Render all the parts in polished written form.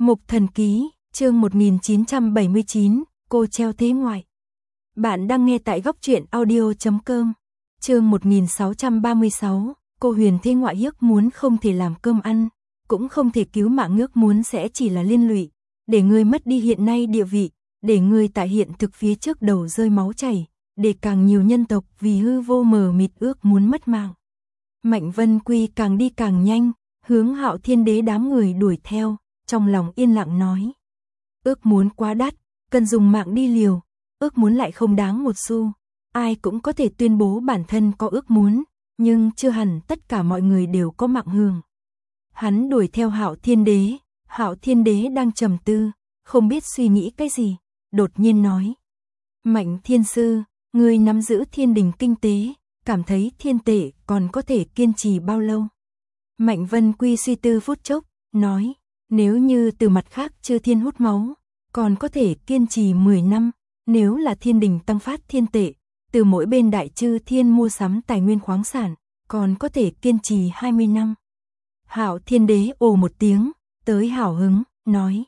Mục Thần Ký, chương 1979, cô treo thế ngoại. Bạn đang nghe tại góc truyện audio.com. Chương 1636, cô Huyền thế ngoại hiếc muốn không thể làm cơm ăn, cũng không thể cứu mạng ngước muốn sẽ chỉ là liên lụy, để ngươi mất đi hiện nay địa vị, để ngươi tại hiện thực phía trước đầu rơi máu chảy, để càng nhiều nhân tộc vì hư vô mờ mịt ước muốn mất mạng. Mạnh Vân Quy càng đi càng nhanh, hướng Hạo Thiên Đế đám người đuổi theo, trong lòng yên lặng nói. Ước muốn quá đắt, cần dùng mạng đi liều, ước muốn lại không đáng một xu. Ai cũng có thể tuyên bố bản thân có ước muốn, nhưng chưa hẳn tất cả mọi người đều có mạng hưởng. Hắn đuổi theo Hạo Thiên Đế đang trầm tư, không biết suy nghĩ cái gì, đột nhiên nói. Mạnh Thiên Sư, ngươi nắm giữ thiên đình kinh tế, cảm thấy thiên tệ còn có thể kiên trì bao lâu? Mạnh Vân Quy suy tư phút chốc, nói, nếu như từ mặt khác chư thiên hút máu, còn có thể kiên trì 10 năm, nếu là thiên đình tăng phát thiên tệ, từ mỗi bên đại chư thiên mua sắm tài nguyên khoáng sản, còn có thể kiên trì 20 năm. Hạo Thiên Đế ồ một tiếng, tới hào hứng, nói,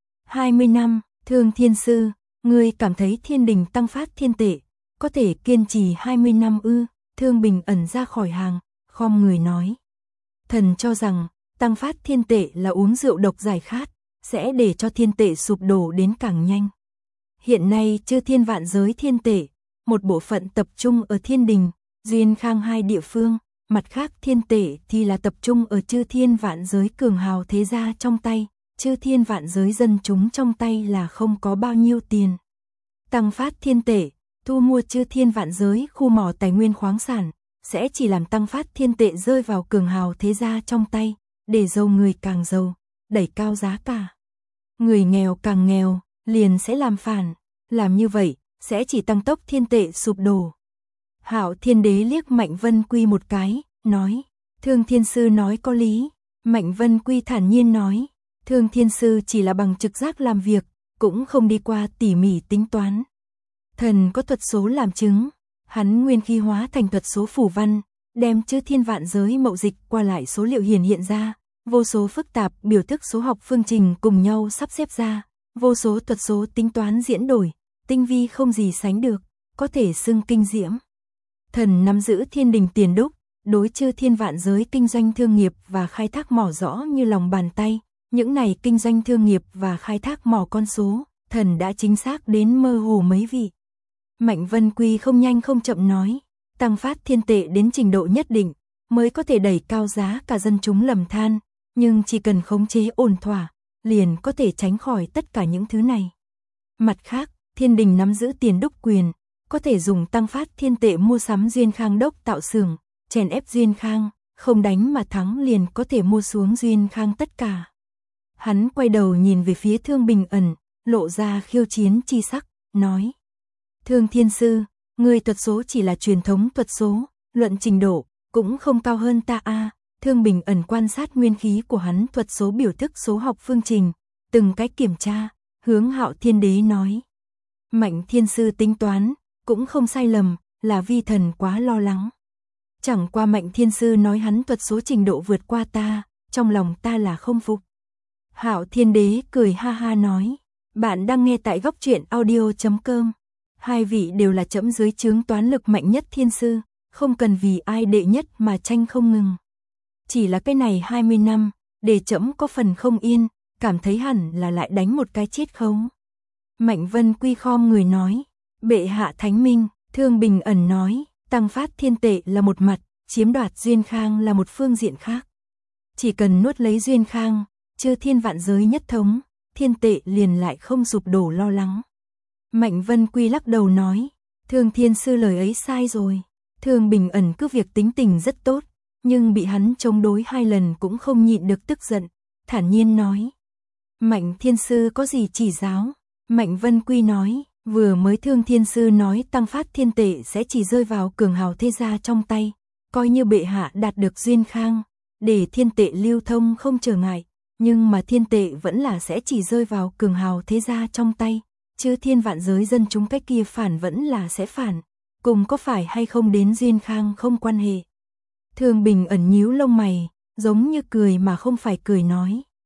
20 năm, Thương Thiên Sư, ngươi cảm thấy thiên đình tăng phát thiên tệ, có thể kiên trì 20 năm ư? Thương Bình ẩn ra khỏi hàng, khom người nói. Thần cho rằng, tăng phát thiên tệ là uống rượu độc giải khát, sẽ để cho thiên tệ sụp đổ đến càng nhanh. Hiện nay chư thiên vạn giới thiên tệ, một bộ phận tập trung ở thiên đình, Duyên Khang hai địa phương, mặt khác thiên tệ thì là tập trung ở chư thiên vạn giới cường hào thế gia trong tay, chư thiên vạn giới dân chúng trong tay là không có bao nhiêu tiền. Tăng phát thiên tệ, thu mua chư thiên vạn giới khu mỏ tài nguyên khoáng sản, sẽ chỉ làm tăng phát thiên tệ rơi vào cường hào thế gia trong tay, để giàu người càng giàu, đẩy cao giá cả. Người nghèo càng nghèo, liền sẽ làm phản, làm như vậy, sẽ chỉ tăng tốc thiên tệ sụp đổ. Hạo Thiên Đế liếc Mạnh Vân Quy một cái, nói, Thương Thiên Sư nói có lý. Mạnh Vân Quy thản nhiên nói, Thương Thiên Sư chỉ là bằng trực giác làm việc, cũng không đi qua tỉ mỉ tính toán. Thần có thuật số làm chứng, hắn nguyên khí hóa thành thuật số phủ văn, đem chư thiên vạn giới mậu dịch qua lại số liệu hiện ra, vô số phức tạp biểu thức số học phương trình cùng nhau sắp xếp ra, vô số thuật số tính toán diễn đổi, tinh vi không gì sánh được, có thể xưng kinh diễm. Thần nắm giữ thiên đình tiền đúc, đối chư thiên vạn giới kinh doanh thương nghiệp và khai thác mỏ rõ như lòng bàn tay, những này kinh doanh thương nghiệp và khai thác mỏ con số, thần đã chính xác đến mơ hồ mấy vị. Mạnh Vân Quy không nhanh không chậm nói, tăng phát thiên tệ đến trình độ nhất định, mới có thể đẩy cao giá cả dân chúng lầm than, nhưng chỉ cần khống chế ổn thỏa, liền có thể tránh khỏi tất cả những thứ này. Mặt khác, thiên đình nắm giữ tiền đúc quyền, có thể dùng tăng phát thiên tệ mua sắm Duyên Khang đốc tạo xưởng, chèn ép Duyên Khang, không đánh mà thắng liền có thể mua xuống Duyên Khang tất cả. Hắn quay đầu nhìn về phía Thương Bình ẩn, lộ ra khiêu chiến chi sắc, nói. Thương Thiên Sư, người thuật số chỉ là truyền thống thuật số, luận trình độ, cũng không cao hơn ta a. Thương Bình ẩn quan sát nguyên khí của hắn thuật số biểu thức số học phương trình, từng cái kiểm tra, hướng Hạo Thiên Đế nói. Mạnh Thiên Sư tính toán, cũng không sai lầm, là vi thần quá lo lắng. Chẳng qua Mạnh Thiên Sư nói hắn thuật số trình độ vượt qua ta, trong lòng ta là không phục. Hạo Thiên Đế cười ha ha nói, bạn đang nghe tại góc truyện audio.com. Hai vị đều là trẫm dưới trướng toán lực mạnh nhất thiên sư, không cần vì ai đệ nhất mà tranh không ngừng. Chỉ là cái này 20 năm, để trẫm có phần không yên, cảm thấy hẳn là lại đánh một cái chết khấu. Mạnh Vân Quy khom người nói, bệ hạ thánh minh. Thương Bình ẩn nói, tăng phát thiên tệ là một mặt, chiếm đoạt Duyên Khang là một phương diện khác. Chỉ cần nuốt lấy Duyên Khang, chư thiên vạn giới nhất thống, thiên tệ liền lại không sụp đổ lo lắng. Mạnh Vân Quy lắc đầu nói, Thương Thiên Sư lời ấy sai rồi. Thương Bình ẩn cứ việc tính tình rất tốt, nhưng bị hắn chống đối 2 lần cũng không nhịn được tức giận, thản nhiên nói. Mạnh Thiên Sư có gì chỉ giáo? Mạnh Vân Quy nói, vừa mới Thương Thiên Sư nói tăng phát thiên tệ sẽ chỉ rơi vào cường hào thế gia trong tay, coi như bệ hạ đạt được Duyên Khang, để thiên tệ lưu thông không trở ngại, nhưng mà thiên tệ vẫn là sẽ chỉ rơi vào cường hào thế gia trong tay. Chư thiên vạn giới dân chúng cái kia phản vẫn là sẽ phản, cùng có phải hay không đến Duyên Khang không quan hệ. Thương Bình ẩn nhíu lông mày, giống như cười mà không phải cười nói.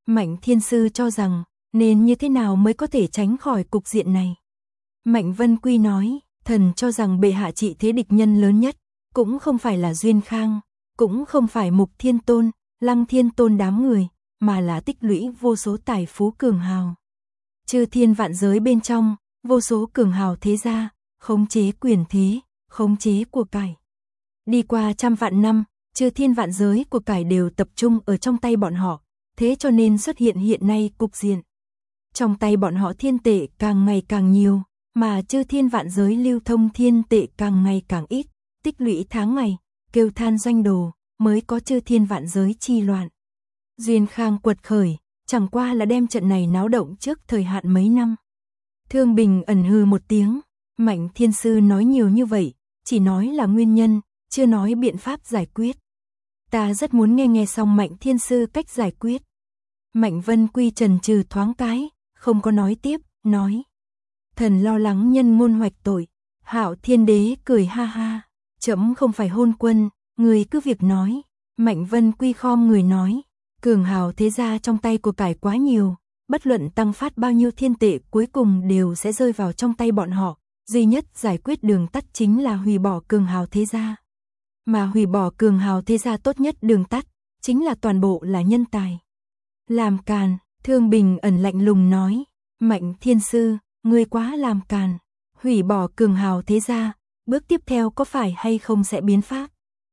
Mạnh Thiên Sư cho rằng, nên như thế nào mới có thể tránh khỏi cục diện này. Mạnh Vân Quy nói, thần cho rằng bệ hạ trị thế địch nhân lớn nhất, cũng không phải là Duyên Khang, cũng không phải Mục Thiên Tôn, Lăng Thiên Tôn đám người, mà là tích lũy vô số tài phú cường hào. Chư thiên vạn giới bên trong, vô số cường hào thế gia, khống chế quyền thế, khống chế của cải. Đi qua trăm vạn năm, chư thiên vạn giới của cải đều tập trung ở trong tay bọn họ, thế cho nên xuất hiện hiện nay cục diện. Trong tay bọn họ thiên tệ càng ngày càng nhiều, mà chư thiên vạn giới lưu thông thiên tệ càng ngày càng ít, tích lũy tháng ngày, kêu than doanh đồ, mới có chư thiên vạn giới chi loạn. Duyên Khang quật khởi, chẳng qua là đem trận này náo động trước thời hạn mấy năm. Thương Bình ẩn hừ một tiếng, Mạnh Thiên Sư nói nhiều như vậy, chỉ nói là nguyên nhân, chưa nói biện pháp giải quyết. Ta rất muốn nghe xong Mạnh Thiên Sư cách giải quyết. Mạnh Vân Quy chần chừ thoáng cái, không có nói tiếp, nói. Thần lo lắng nhân ngôn hoạch tội. Hạo Thiên Đế cười ha ha, trẫm không phải hôn quân, người cứ việc nói. Mạnh Vân Quy khom người nói, cường hào thế gia trong tay của cải quá nhiều, bất luận tăng phát bao nhiêu thiên tệ cuối cùng đều sẽ rơi vào trong tay bọn họ, duy nhất giải quyết đường tắt chính là hủy bỏ cường hào thế gia. Mà hủy bỏ cường hào thế gia tốt nhất đường tắt, chính là toàn bộ là nhân tài. Làm càn, Thương Bình ẩn lạnh lùng nói, Mạnh Thiên Sư, ngươi quá làm càn, hủy bỏ cường hào thế gia, bước tiếp theo có phải hay không sẽ biến pháp.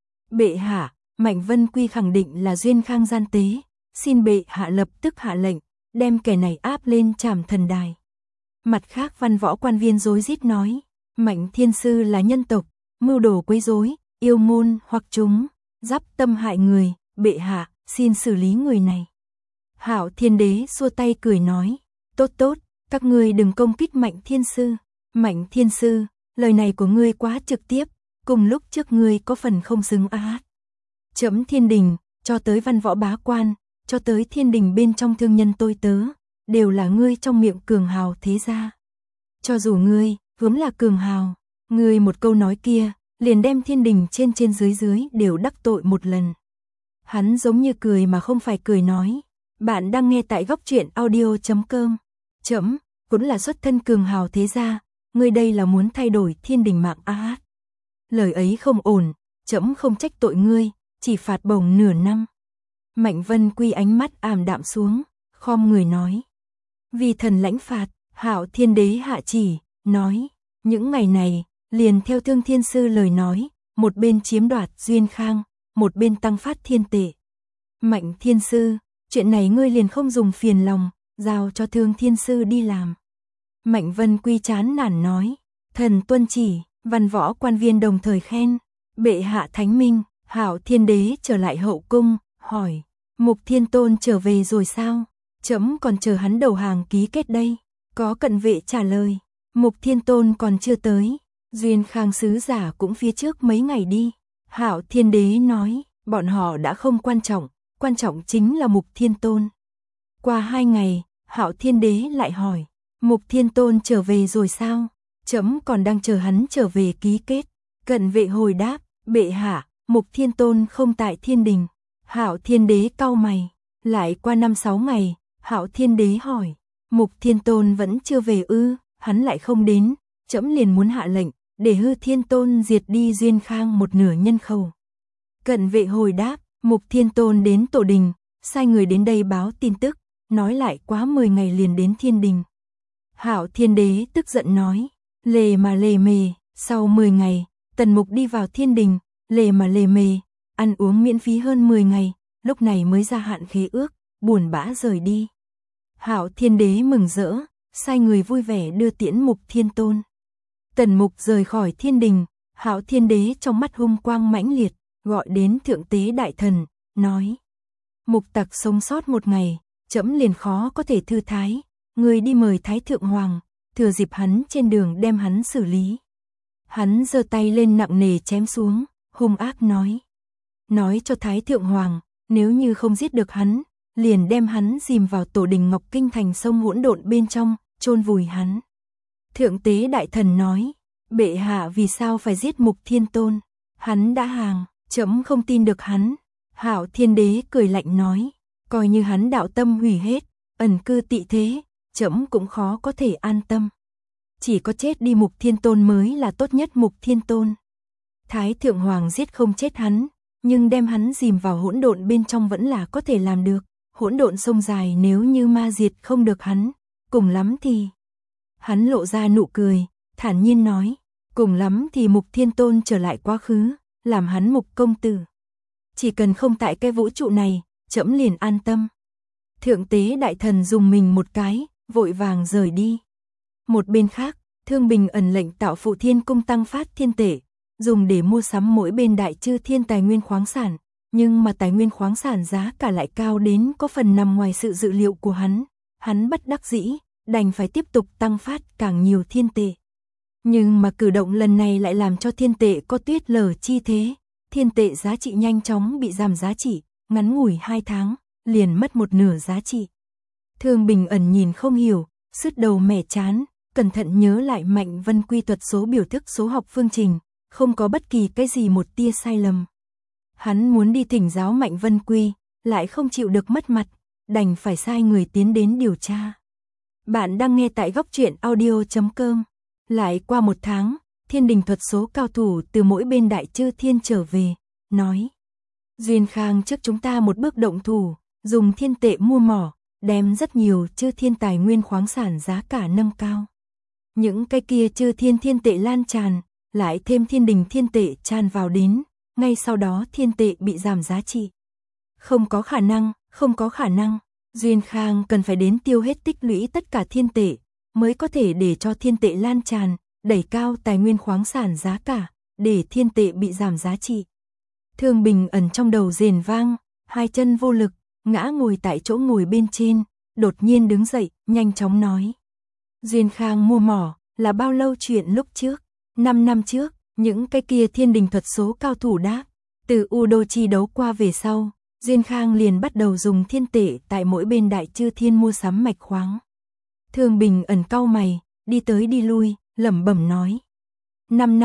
Bệ hạ, Mạnh Vân Quy khẳng định là Duyên Khang gian tế, xin bệ hạ lập tức hạ lệnh, đem kẻ này áp lên trảm thần đài. Mặt khác văn võ quan viên rối rít nói, Mạnh Thiên Sư là nhân tộc, mưu đồ quấy rối, yêu ngôn hoặc chúng, giáp tâm hại người, bệ hạ, xin xử lý người này. Hạo Thiên Đế xua tay cười nói, tốt tốt, các ngươi đừng công kích Mạnh Thiên Sư. Mạnh Thiên Sư, lời này của ngươi quá trực tiếp, cùng lúc trước ngươi có phần không xứng á. Trẫm thiên đình, cho tới văn võ bá quan, cho tới thiên đình bên trong thương nhân tôi tớ, đều là ngươi trong miệng cường hào thế gia. Cho dù ngươi, vốn là cường hào, ngươi một câu nói kia, liền đem thiên đình trên dưới đều đắc tội một lần. Hắn giống như cười mà không phải cười nói, bạn đang nghe tại Góc Truyện Audio.com. Trẫm cũng là xuất thân cường hào thế gia, ngươi đây là muốn thay đổi thiên đình mạng á. Lời ấy không ổn, trẫm không trách tội ngươi, chỉ phạt bổng nửa năm. Mạnh Vân Quy ánh mắt ảm đạm xuống, khom người nói. Vì thần lãnh phạt, Hạo Thiên Đế hạ chỉ, nói, những ngày này, liền theo Thương Thiên Sư lời nói, một bên chiếm đoạt Duyên Khang, một bên tăng phát thiên tệ. Mạnh Thiên Sư, chuyện này ngươi liền không dùng phiền lòng, giao cho Thương Thiên Sư đi làm. Mạnh Vân Quy chán nản nói, thần tuân chỉ, văn võ quan viên đồng thời khen, bệ hạ thánh minh. Hạo Thiên Đế trở lại hậu cung, hỏi, Mục Thiên Tôn trở về rồi sao? Trẫm còn chờ hắn đầu hàng ký kết đây. Có cận vệ trả lời, Mục Thiên Tôn còn chưa tới, Duyên Khang sứ giả cũng phía trước mấy ngày đi. Hạo Thiên Đế nói, bọn họ đã không quan trọng chính là Mục Thiên Tôn. Qua 2 ngày, Hạo Thiên Đế lại hỏi, Mục Thiên Tôn trở về rồi sao? Trẫm còn đang chờ hắn trở về ký kết. Cận vệ hồi đáp, bệ hạ, Mục Thiên Tôn không tại thiên đình. Hạo Thiên Đế cau mày, lại qua 5-6 ngày, Hạo Thiên Đế hỏi, Mục Thiên Tôn vẫn chưa về ư? Hắn lại không đến, trẫm liền muốn hạ lệnh, để Hư Thiên Tôn diệt đi Duyên Khang một nửa nhân khẩu. Cận vệ hồi đáp, Mục Thiên Tôn đến tổ đình, sai người đến đây báo tin tức, nói lại quá 10 ngày liền đến thiên đình. Hạo Thiên Đế tức giận nói, lề mà lề mề, sau 10 ngày, Tần Mục đi vào thiên đình, lề mà lề mề, ăn uống miễn phí hơn 10 ngày, lúc này mới gia hạn khế ước, buồn bã rời đi. Hạo Thiên Đế mừng rỡ, sai người vui vẻ đưa tiễn Mục Thiên Tôn. Tần Mục rời khỏi thiên đình, Hạo Thiên Đế trong mắt hung quang mãnh liệt, gọi đến Thượng Tế Đại Thần, nói, Mục Tặc sống sót một ngày, trẫm liền khó có thể thư thái, người đi mời Thái Thượng Hoàng, thừa dịp hắn trên đường đem hắn xử lý. Hắn giơ tay lên nặng nề chém xuống, hung ác nói cho Thái Thượng Hoàng, nếu như không giết được hắn, liền đem hắn dìm vào tổ đình Ngọc Kinh thành sông hỗn độn bên trong, chôn vùi hắn. Thượng Tế Đại Thần nói, bệ hạ vì sao phải giết Mục Thiên Tôn? Hắn đã hàng, trẫm không tin được hắn. Hạo Thiên Đế cười lạnh nói, Coi như hắn đạo tâm hủy hết, ẩn cư tị thế, trẫm cũng khó có thể an tâm. Chỉ có chết đi Mục Thiên Tôn mới là tốt nhất. Mục Thiên Tôn. Thái Thượng Hoàng giết không chết hắn, nhưng đem hắn dìm vào hỗn độn bên trong vẫn là có thể làm được. Hỗn độn sông dài, nếu như ma diệt không được hắn, cùng lắm thì... Hắn lộ ra nụ cười, thản nhiên nói, cùng lắm thì Mục Thiên Tôn trở lại quá khứ, làm hắn Mục công tử. Chỉ cần không tại cái vũ trụ này, trẫm liền an tâm. Thượng tế đại thần dùng mình một cái, vội vàng rời đi. Một bên khác, Thương Bình ẩn lệnh tạo Phụ Thiên Cung tăng phát thiên tệ, dùng để mua sắm mỗi bên đại chư thiên tài nguyên khoáng sản, nhưng mà tài nguyên khoáng sản giá cả lại cao đến có phần nằm ngoài sự dự liệu của hắn. Hắn bất đắc dĩ, đành phải tiếp tục tăng phát càng nhiều thiên tệ. Nhưng mà cử động lần này lại làm cho thiên tệ có tuyết lở chi thế, thiên tệ giá trị nhanh chóng bị giảm giá trị, ngắn ngủi 2 tháng, liền mất một nửa giá trị. Thương Bình ẩn nhìn không hiểu, sứt đầu mẻ chán, cẩn thận nhớ lại Mạnh Vân Quy thuật số biểu thức số học phương trình, không có bất kỳ cái gì một tia sai lầm. Hắn muốn đi thỉnh giáo Mạnh Vân Quy, lại không chịu được mất mặt, đành phải sai người tiến đến điều tra. Bạn đang nghe tại góc truyện audio.com. Lại qua 1 tháng, thiên đình thuật số cao thủ từ mỗi bên đại chư thiên trở về, nói. Duyên Khang trước chúng ta một bước động thủ, dùng thiên tệ mua mỏ, đem rất nhiều chư thiên tài nguyên khoáng sản giá cả nâng cao. Những cái kia chư thiên thiên tệ lan tràn, lại thêm thiên đình thiên tệ tràn vào đến, ngay sau đó thiên tệ bị giảm giá trị. Không có khả năng, Duyên Khang cần phải đến tiêu hết tích lũy tất cả thiên tệ, mới có thể để cho thiên tệ lan tràn, đẩy cao tài nguyên khoáng sản giá cả, để thiên tệ bị giảm giá trị. Thương Bình ẩn trong đầu rền vang, 2 chân vô lực, ngã ngồi tại chỗ ngồi bên trên, đột nhiên đứng dậy, nhanh chóng nói. Duyên Khang mua mỏ, là bao lâu chuyện lúc trước? 5 năm trước, những cái kia thiên đình thuật số cao thủ đáp, từ Udochi đấu qua về sau, Duyên Khang liền bắt đầu dùng thiên tệ tại mỗi bên đại chư thiên mua sắm mạch khoáng. Thương Bình ẩn cau mày, đi tới đi lui, lẩm bẩm nói. 5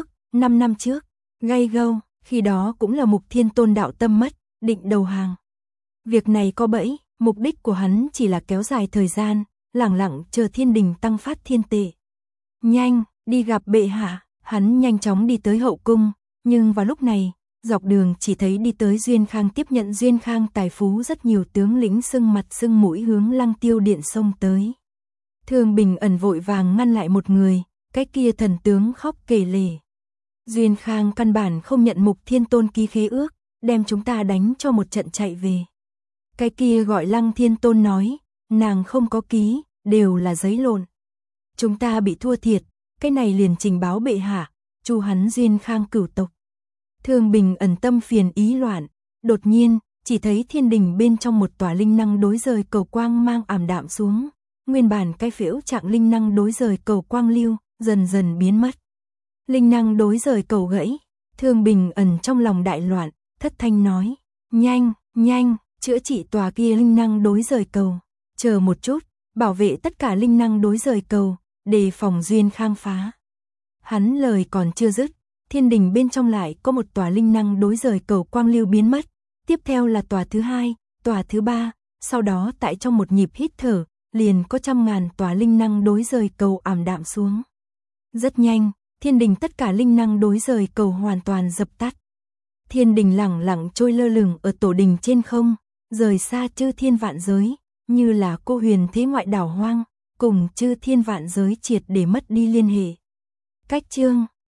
năm trước, gay gâu, khi đó cũng là Mục Thiên Tôn đạo tâm mất, định đầu hàng. Việc này có bẫy, mục đích của hắn chỉ là kéo dài thời gian, lẳng lặng chờ thiên đình tăng phát thiên tệ. Nhanh, đi gặp bệ hạ, hắn nhanh chóng đi tới hậu cung, nhưng vào lúc này, dọc đường chỉ thấy đi tới Duyên Khang tiếp nhận Duyên Khang tài phú rất nhiều tướng lĩnh sưng mặt sưng mũi hướng Lăng Tiêu Điện xông tới. Thương Bình ẩn vội vàng ngăn lại một người, cái kia thần tướng khóc kể lể. Duyên Khang căn bản không nhận Mục Thiên Tôn ký khế ước, đem chúng ta đánh cho một trận chạy về. Cái kia gọi Lăng Thiên Tôn nói, nàng không có ký, đều là giấy lộn. Chúng ta bị thua thiệt, cái này liền trình báo bệ hạ, chu hắn Duyên Khang cửu tộc. Thương Bình ẩn tâm phiền ý loạn, đột nhiên, chỉ thấy thiên đình bên trong một tòa linh năng đối rời cầu quang mang ảm đạm xuống, nguyên bản cái phễu trạng linh năng đối rời cầu quang lưu, dần dần biến mất. Linh năng đối rời cầu gãy, Thương Bình ẩn trong lòng đại loạn, thất thanh nói, nhanh, chữa trị tòa kia linh năng đối rời cầu, chờ một chút, bảo vệ tất cả linh năng đối rời cầu, đề phòng Duyên Khang phá. Hắn lời còn chưa dứt, thiên đình bên trong lại có một tòa linh năng đối rời cầu quang lưu biến mất, tiếp theo là tòa thứ 2, tòa thứ 3, sau đó tại trong một nhịp hít thở, liền có 100.000 tòa linh năng đối rời cầu ảm đạm xuống. Rất nhanh, thiên đình tất cả linh năng đối rời cầu hoàn toàn dập tắt. Thiên đình lẳng lặng trôi lơ lửng ở tổ đình trên không, rời xa chư thiên vạn giới, như là cô huyền thế ngoại đảo hoang, cùng chư thiên vạn giới triệt để mất đi liên hệ. Cách chương